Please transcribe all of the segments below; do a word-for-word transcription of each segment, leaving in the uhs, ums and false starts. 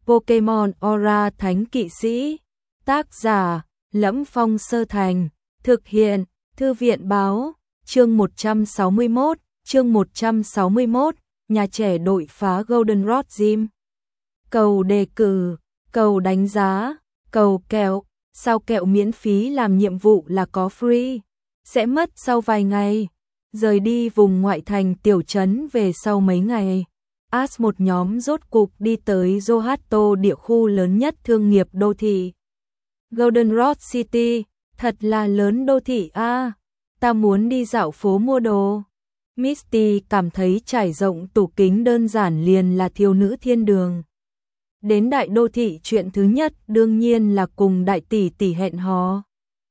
Pokemon Aura Thánh Kỵ Sĩ. Tác giả: Lẫm Phong Sơ Thành. Thực hiện: Thư viện báo. Chương một trăm sáu mươi mốt, chương một trăm sáu mươi mốt, nhà trẻ đội phá Goldenrod Gym. Cầu đề cử, cầu đánh giá, cầu kẹo, sao kẹo miễn phí làm nhiệm vụ là có free, sẽ mất sau vài ngày. Rời đi vùng ngoại thành tiểu trấn về sau mấy ngày, Ash một nhóm rốt cục đi tới Johto, địa khu lớn nhất thương nghiệp đô thị. Goldenrod City, thật là lớn đô thị a. À, ta muốn đi dạo phố mua đồ. Misty cảm thấy trải rộng tủ kính đơn giản liền là thiếu nữ thiên đường. Đến đại đô thị chuyện thứ nhất đương nhiên là cùng đại tỷ tỷ hẹn hò.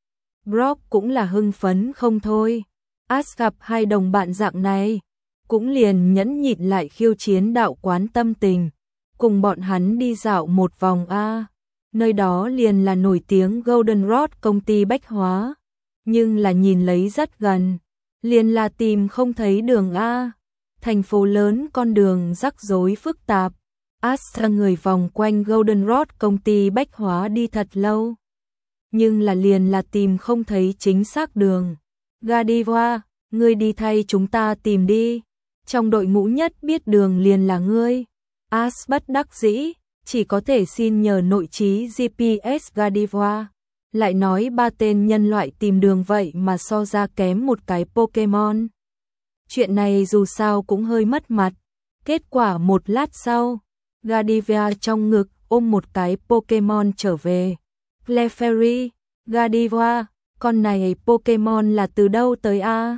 Brock cũng là hưng phấn không thôi. Ash gặp hai đồng bạn dạng này, cũng liền nhẫn nhịn lại khiêu chiến đạo quán tâm tình, cùng bọn hắn đi dạo một vòng a. Nơi đó liền là nổi tiếng Goldenrod công ty bách hóa, nhưng là nhìn lấy rất gần, liền là tìm không thấy đường a. Thành phố lớn con đường rắc rối phức tạp. Ash người vòng quanh Goldenrod công ty bách hóa đi thật lâu, nhưng là liền là tìm không thấy chính xác đường. Godiva, ngươi đi thay chúng ta tìm đi. Trong đội ngũ nhất biết đường liền là ngươi. Ash bất đắc dĩ, chỉ có thể xin nhờ nội trí giê pê ét Godiva. Lại nói ba tên nhân loại tìm đường vậy mà so ra kém một cái Pokemon. Chuyện này dù sao cũng hơi mất mặt. Kết quả một lát sau, Godiva trong ngực ôm một cái Pokemon trở về. Clefairy, Godiva, con này Pokemon là từ đâu tới a?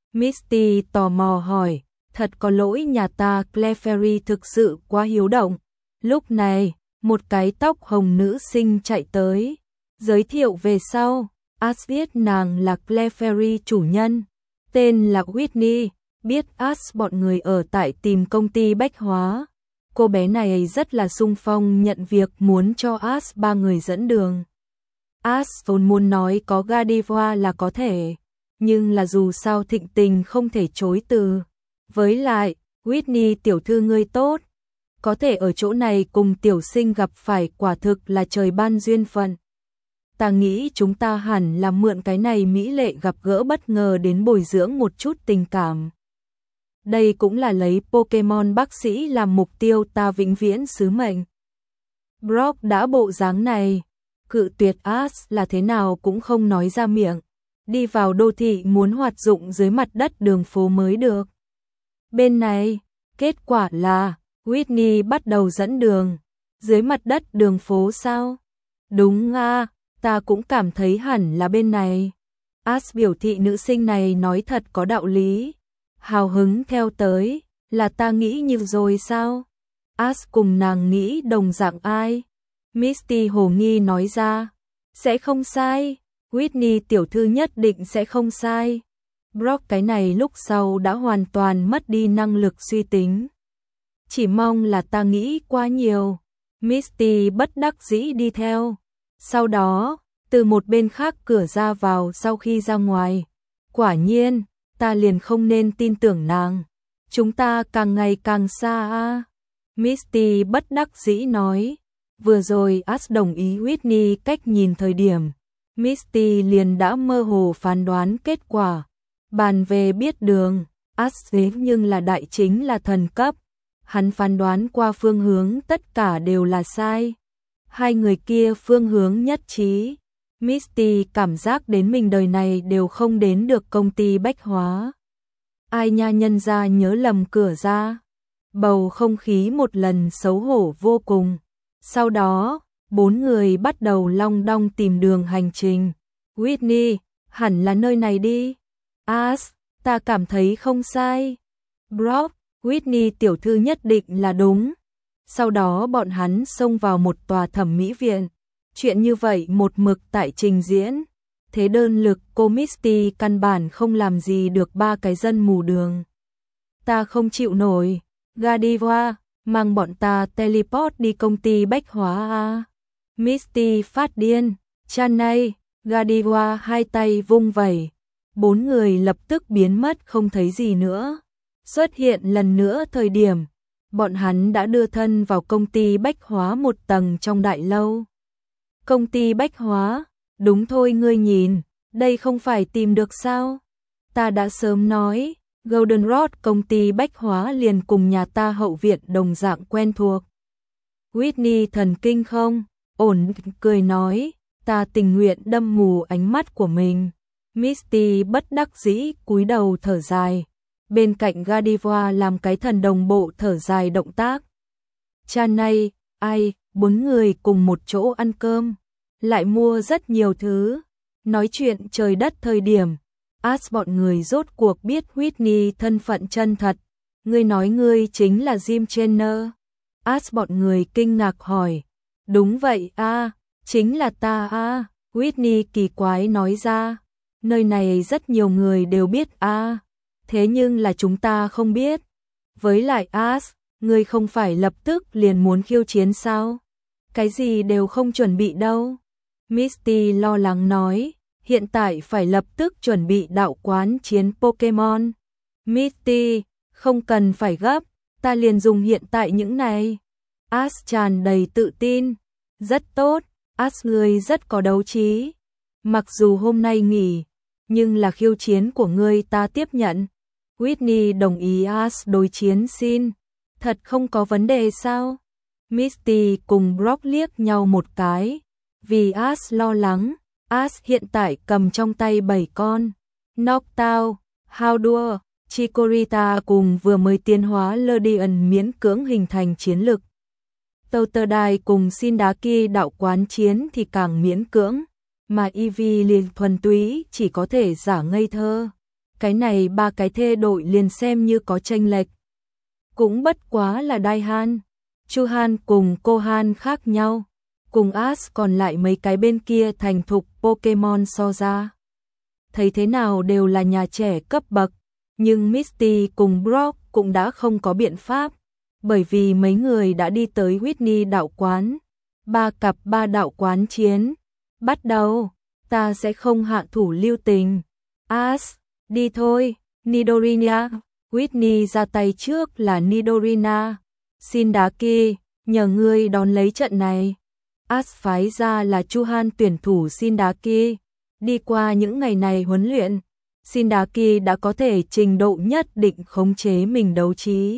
Misty tò mò hỏi. Thật có lỗi nhà ta, Clefairy thực sự quá hiếu động. Lúc này, một cái tóc hồng nữ sinh chạy tới, giới thiệu về sau. Ash biết nàng là Clefairy chủ nhân, tên là Whitney. Biết Ash bọn người ở tại tìm công ty bách hóa, cô bé này rất là xung phong nhận việc, muốn cho Ash ba người dẫn đường. Ash vốn muốn nói có Godiva là có thể, nhưng là dù sao thịnh tình không thể chối từ. Với lại, Whitney tiểu thư ngươi tốt, có thể ở chỗ này cùng tiểu sinh gặp phải quả thực là trời ban duyên phận. Ta nghĩ chúng ta hẳn là mượn cái này mỹ lệ gặp gỡ bất ngờ đến bồi dưỡng một chút tình cảm. Đây cũng là lấy Pokemon bác sĩ làm mục tiêu ta vĩnh viễn sứ mệnh. Brock đã bộ dáng này, cự tuyệt Ash là thế nào cũng không nói ra miệng. Đi vào đô thị muốn hoạt dụng dưới mặt đất đường phố mới được. Bên này, kết quả là Whitney bắt đầu dẫn đường. Dưới mặt đất đường phố sao? Đúng à, ta cũng cảm thấy hẳn là bên này. Ash biểu thị nữ sinh này nói thật có đạo lý. Hào hứng theo tới, là ta nghĩ như rồi sao? Ash cùng nàng nghĩ đồng dạng ai? Misty hồ nghi nói ra. Sẽ không sai, Whitney tiểu thư nhất định sẽ không sai. Brock cái này lúc sau đã hoàn toàn mất đi năng lực suy tính. Chỉ mong là ta nghĩ quá nhiều. Misty bất đắc dĩ đi theo. Sau đó, từ một bên khác cửa ra vào sau khi ra ngoài. Quả nhiên, ta liền không nên tin tưởng nàng. Chúng ta càng ngày càng xa a. Misty bất đắc dĩ nói. Vừa rồi Ash đồng ý Whitney cách nhìn thời điểm. Misty liền đã mơ hồ phán đoán kết quả. Bàn về biết đường, Ash thế nhưng là đại chính là thần cấp. Hắn phán đoán qua phương hướng tất cả đều là sai. Hai người kia phương hướng nhất trí. Misty cảm giác đến mình đời này đều không đến được công ty bách hóa. Ai nha, nhân ra nhớ lầm cửa ra. Bầu không khí một lần xấu hổ vô cùng. Sau đó, bốn người bắt đầu long đong tìm đường hành trình. Whitney, hẳn là nơi này đi. Ash, ta cảm thấy không sai. Brock, Whitney tiểu thư nhất định là đúng. Sau đó bọn hắn xông vào một tòa thẩm mỹ viện. Chuyện như vậy một mực tại trình diễn. Thế đơn lực cô Misty căn bản không làm gì được ba cái dân mù đường. Ta không chịu nổi. Godiva, mang bọn ta teleport đi công ty bách hóa a. Misty phát điên. Chanay, Godiva hai tay vung vẩy. Bốn người lập tức biến mất không thấy gì nữa. Xuất hiện lần nữa thời điểm, bọn hắn đã đưa thân vào công ty bách hóa một tầng trong đại lâu. Công ty bách hóa, đúng thôi ngươi nhìn, đây không phải tìm được sao? Ta đã sớm nói, Golden Road công ty bách hóa liền cùng nhà ta hậu viện đồng dạng quen thuộc. Whitney thần kinh không? Ổn cười nói, ta tình nguyện đâm mù ánh mắt của mình. Misty bất đắc dĩ cúi đầu thở dài. Bên cạnh Godiva làm cái thần đồng bộ thở dài động tác. Cha này, ai, bốn người cùng một chỗ ăn cơm, lại mua rất nhiều thứ, nói chuyện trời đất thời điểm. As bọn người rốt cuộc biết Whitney thân phận chân thật. Ngươi nói ngươi chính là Jim Chenner. As bọn người kinh ngạc hỏi. Đúng vậy a, à, chính là ta a. À. Whitney kỳ quái nói ra. Nơi này rất nhiều người đều biết a, à, thế nhưng là chúng ta không biết. Với lại As, ngươi không phải lập tức liền muốn khiêu chiến sao? Cái gì đều không chuẩn bị đâu. Misty lo lắng nói. Hiện tại phải lập tức chuẩn bị đạo quán chiến Pokemon. Misty, không cần phải gấp, ta liền dùng hiện tại những này. As tràn đầy tự tin. Rất tốt, As ngươi rất có đấu trí. Mặc dù hôm nay nghỉ, nhưng là khiêu chiến của ngươi ta tiếp nhận. Whitney đồng ý As đối chiến xin. Thật không có vấn đề sao? Misty cùng Brock liếc nhau một cái. Vì As lo lắng. As hiện tại cầm trong tay bảy con Noctowl, Houndour, Chikorita cùng vừa mới tiến hóa Ledian miễn cưỡng hình thành chiến lực. Totodile cùng Sindaki đạo quán chiến thì càng miễn cưỡng, mà Eevee liền thuần túy chỉ có thể giả ngây thơ. Cái này ba cái thê đội liền xem như có chênh lệch. Cũng bất quá là Daihan, Chuhan cùng Kohan khác nhau. Cùng As còn lại mấy cái bên kia thành thục Pokemon so ra. Thấy thế nào đều là nhà trẻ cấp bậc, nhưng Misty cùng Brock cũng đã không có biện pháp, bởi vì mấy người đã đi tới Whitney đạo quán. Ba cặp ba đạo quán chiến. Bắt đầu, ta sẽ không hạ thủ lưu tình. As, đi thôi, Nidorina. Whitney ra tay trước là Nidorina. Sindaki, nhờ ngươi đón lấy trận này. As phái ra là Chuhan tuyển thủ Sindaki. Đi qua những ngày này huấn luyện, Sindaki đã có thể trình độ nhất định khống chế mình đấu trí.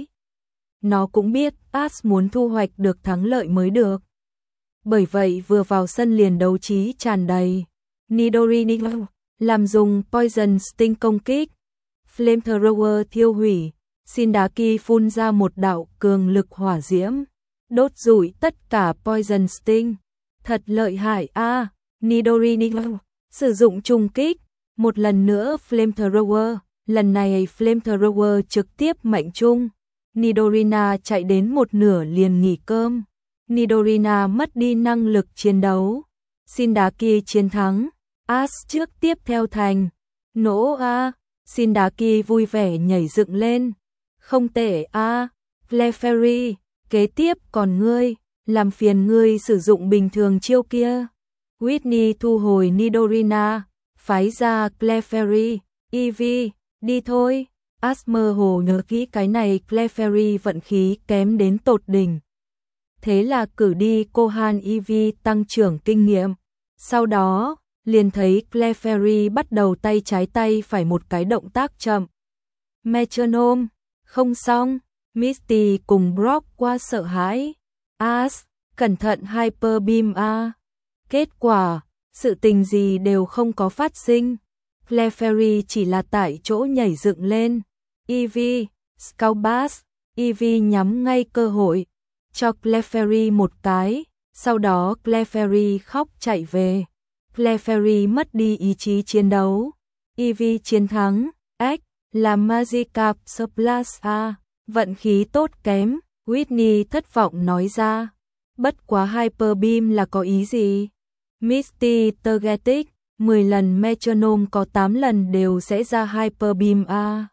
Nó cũng biết As muốn thu hoạch được thắng lợi mới được. Bởi vậy vừa vào sân liền đấu trí tràn đầy. Nidorina làm dùng Poison Sting công kích. Flamethrower thiêu hủy. Sindaki phun ra một đạo cường lực hỏa diễm. Đốt rủi tất cả Poison Sting. Thật lợi hại a. À, Nidorina sử dụng trùng kích. Một lần nữa Flamethrower. Lần này Flamethrower trực tiếp mệnh trung. Nidorina chạy đến một nửa liền nghỉ cơm. Nidorina mất đi năng lực chiến đấu. Sindaki chiến thắng. As trước tiếp theo thành. Nỗ a. À. Sindaki vui vẻ nhảy dựng lên. Không tệ a. À. Clefairy. Kế tiếp còn ngươi, làm phiền ngươi sử dụng bình thường chiêu kia. Whitney thu hồi Nidorina, phái ra Clefairy, Eevee, đi thôi. As mơ hồ nhớ kỹ cái này Clefairy vận khí kém đến tột đỉnh. Thế là cử đi Kohan Eevee tăng trưởng kinh nghiệm. Sau đó, liền thấy Clefairy bắt đầu tay trái tay phải một cái động tác chậm. Metronome, không xong. Misty cùng Brock qua sợ hãi. As, cẩn thận Hyper Beam a. Kết quả, sự tình gì đều không có phát sinh. Clefairy chỉ là tại chỗ nhảy dựng lên. Eevee, Scout Bass, Eevee nhắm ngay cơ hội, cho Clefairy một cái, sau đó Clefairy khóc chạy về. Clefairy mất đi ý chí chiến đấu. Eevee chiến thắng. X là Magikarp Splash a. Vận khí tốt kém, Whitney thất vọng nói ra. Bất quá Hyper Beam là có ý gì? Misty Targetic, mười lần Metronome có tám lần đều sẽ ra Hyper Beam a.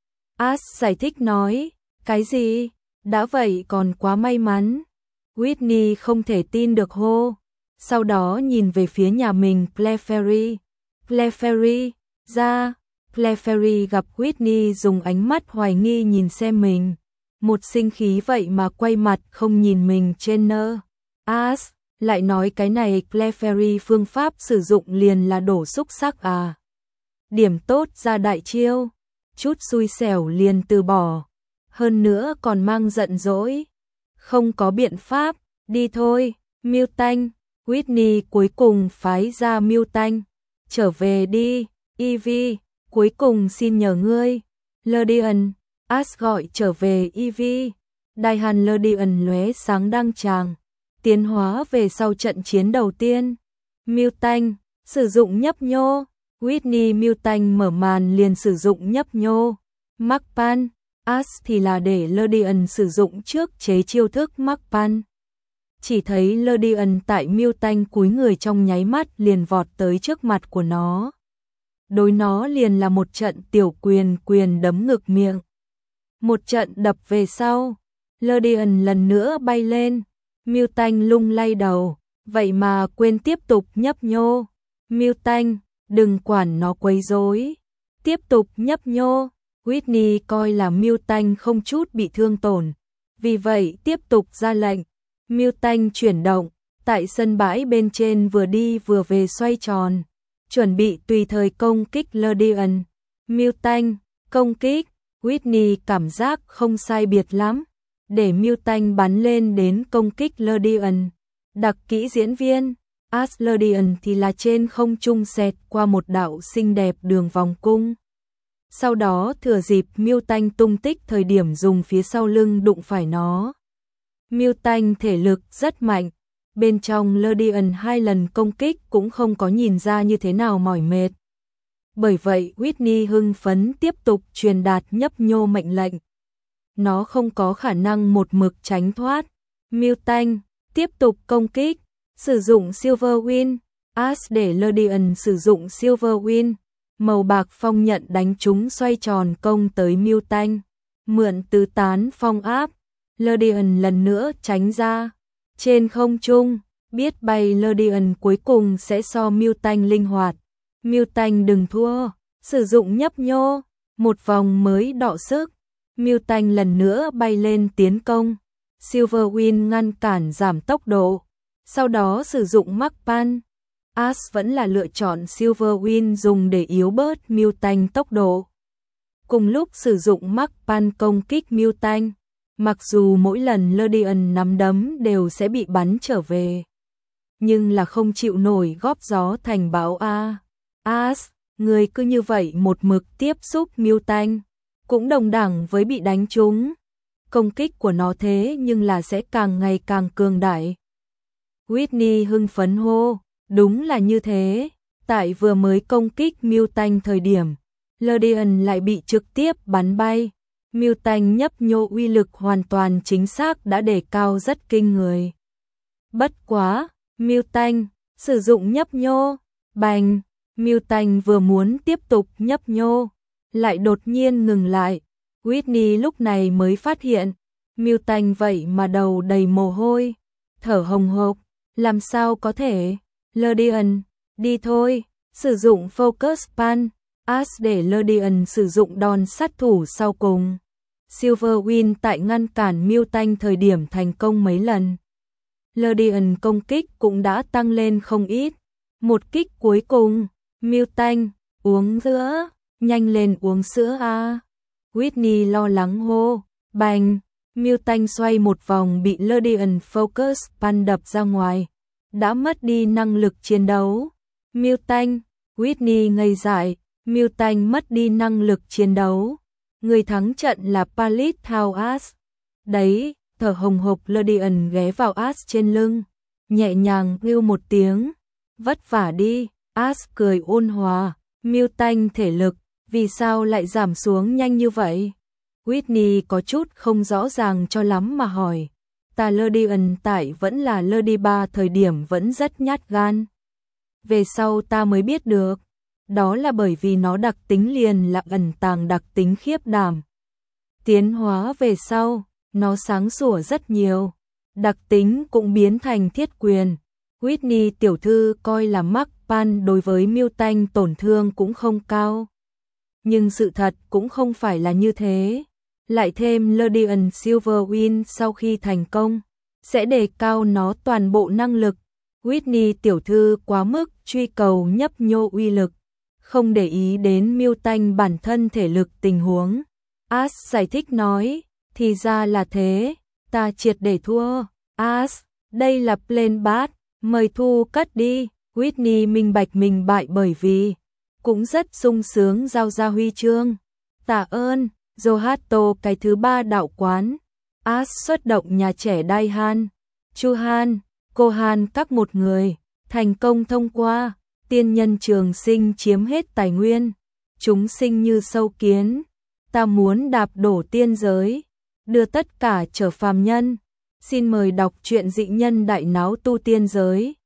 As giải thích nói, cái gì? Đã vậy còn quá may mắn. Whitney không thể tin được hô. Sau đó nhìn về phía nhà mình Clefairy. Clefairy, ra. Clefairy gặp Whitney dùng ánh mắt hoài nghi nhìn xem mình. một sinh khí vậy mà quay mặt không nhìn mình trên nơ. As, lại nói cái này Clefairy phương pháp sử dụng liền là đổ xúc sắc à. Điểm tốt ra đại chiêu, chút xui xẻo liền từ bỏ, hơn nữa còn mang giận dỗi. Không có biện pháp, đi thôi, Miltank. Whitney cuối cùng phái ra Miltank, trở về đi, Evie, cuối cùng xin nhờ ngươi. Lodian, As gọi trở về Evie. Đại hàn Lodian lóe sáng đăng tràng, tiến hóa về sau trận chiến đầu tiên. Miltank, sử dụng nhấp nhô. Whitney Miltank mở màn liền sử dụng nhấp nhô. Magpan, As thì là để Lodian sử dụng trước chế chiêu thức Magpan. Chỉ thấy Lodian tại Miltank cúi người trong nháy mắt liền vọt tới trước mặt của nó. Đối nó liền là một trận tiểu quyền quyền đấm ngực miệng. Một trận đập về sau, Lodian lần nữa bay lên. Miltank lung lay đầu, vậy mà quên tiếp tục nhấp nhô. Miltank, đừng quản nó quấy rối, tiếp tục nhấp nhô. Whitney coi là Miltank không chút bị thương tổn, vì vậy tiếp tục ra lệnh. Miltank chuyển động, tại sân bãi bên trên vừa đi vừa về xoay tròn, chuẩn bị tùy thời công kích Lodian. Miltank, công kích. Whitney cảm giác không sai biệt lắm, để Miltank bắn lên đến công kích Lodian. Đặc kỹ diễn viên, As Lodian thì là trên không trung xẹt qua một đạo xinh đẹp đường vòng cung. Sau đó thừa dịp Miltank tung tích thời điểm dùng phía sau lưng đụng phải nó. Miltank thể lực rất mạnh, bên trong Lodian hai lần công kích cũng không có nhìn ra như thế nào mỏi mệt. Bởi vậy Whitney hưng phấn tiếp tục truyền đạt nhấp nhô mệnh lệnh. Nó không có khả năng một mực tránh thoát. Miltank tiếp tục công kích, sử dụng Silver Wind. As để Lodian sử dụng Silver Wind. Màu bạc phong nhận đánh trúng xoay tròn công tới Miltank. Mượn tứ tán phong áp, Lodian lần nữa tránh ra. Trên không trung, biết bay Lodian cuối cùng sẽ so Miltank linh hoạt. Miltank đừng thua, sử dụng nhấp nhô, một vòng mới đọ sức. Miltank lần nữa bay lên tiến công. Silver Wind ngăn cản giảm tốc độ, sau đó sử dụng Magpan. As vẫn là lựa chọn Silver Wind dùng để yếu bớt Miltank tốc độ. Cùng lúc sử dụng Magpan công kích Miltank, mặc dù mỗi lần Lodian nắm đấm đều sẽ bị bắn trở về, nhưng là không chịu nổi góp gió thành bão a. As, người cứ như vậy một mực tiếp xúc Miltank, cũng đồng đẳng với bị đánh trúng. Công kích của nó thế nhưng là sẽ càng ngày càng cường đại. Whitney hưng phấn hô, đúng là như thế. Tại vừa mới công kích Miltank thời điểm, Lodian lại bị trực tiếp bắn bay. Miltank nhấp nhô uy lực hoàn toàn chính xác đã đề cao rất kinh người. Bất quá, Miltank sử dụng nhấp nhô, bành. Miltank vừa muốn tiếp tục nhấp nhô, lại đột nhiên ngừng lại. Whitney lúc này mới phát hiện, Miltank vậy mà đầu đầy mồ hôi, thở hồng hộc, làm sao có thể? Lodian, đi thôi, sử dụng Focus Pan. As để Lodian sử dụng đòn sát thủ sau cùng. Silver Wind tại ngăn cản Miltank thời điểm thành công mấy lần. Lodian công kích cũng đã tăng lên không ít. Một kích cuối cùng, Miltank, uống sữa, nhanh lên uống sữa a. Whitney lo lắng hô, bành, Miltank xoay một vòng bị Lodian Focus Pan đập ra ngoài, đã mất đi năng lực chiến đấu. Miltank, Whitney ngây dại, Miltank mất đi năng lực chiến đấu. Người thắng trận là Palit Thao As. Đấy, thở hồng hộc Lodian ghé vào As trên lưng, nhẹ nhàng kêu một tiếng, vất vả đi. As cười ôn hòa, Miltank thể lực, vì sao lại giảm xuống nhanh như vậy? Whitney có chút không rõ ràng cho lắm mà hỏi. Ta Lodian tại vẫn là Lodiba thời điểm vẫn rất nhát gan. Về sau ta mới biết được, đó là bởi vì nó đặc tính liền là ẩn tàng đặc tính khiếp đảm. Tiến hóa về sau, nó sáng sủa rất nhiều, đặc tính cũng biến thành thiết quyền. Whitney tiểu thư coi là Magpan đối với Miltank tổn thương cũng không cao. Nhưng sự thật cũng không phải là như thế. lại thêm Radiant Silverwind sau khi thành công, sẽ đề cao nó toàn bộ năng lực. Whitney tiểu thư quá mức truy cầu nhấp nhô uy lực, không để ý đến mưu tanh bản thân thể lực tình huống. Ash giải thích nói, thì ra là thế, ta triệt để thua. Ash, đây là plan bát, mời thu cất đi. Whitney minh bạch mình bại bởi vì cũng rất sung sướng giao ra huy chương. Tạ ơn, Zohato cái thứ ba đạo quán. Ash xuất động nhà trẻ Daihan, Chuhan, Kohan các một người, thành công thông qua. Tiên nhân trường sinh chiếm hết tài nguyên, chúng sinh như sâu kiến. Ta muốn đạp đổ tiên giới, đưa tất cả trở phàm nhân. Xin mời đọc truyện Dị Nhân Đại Náo Tu Tiên Giới.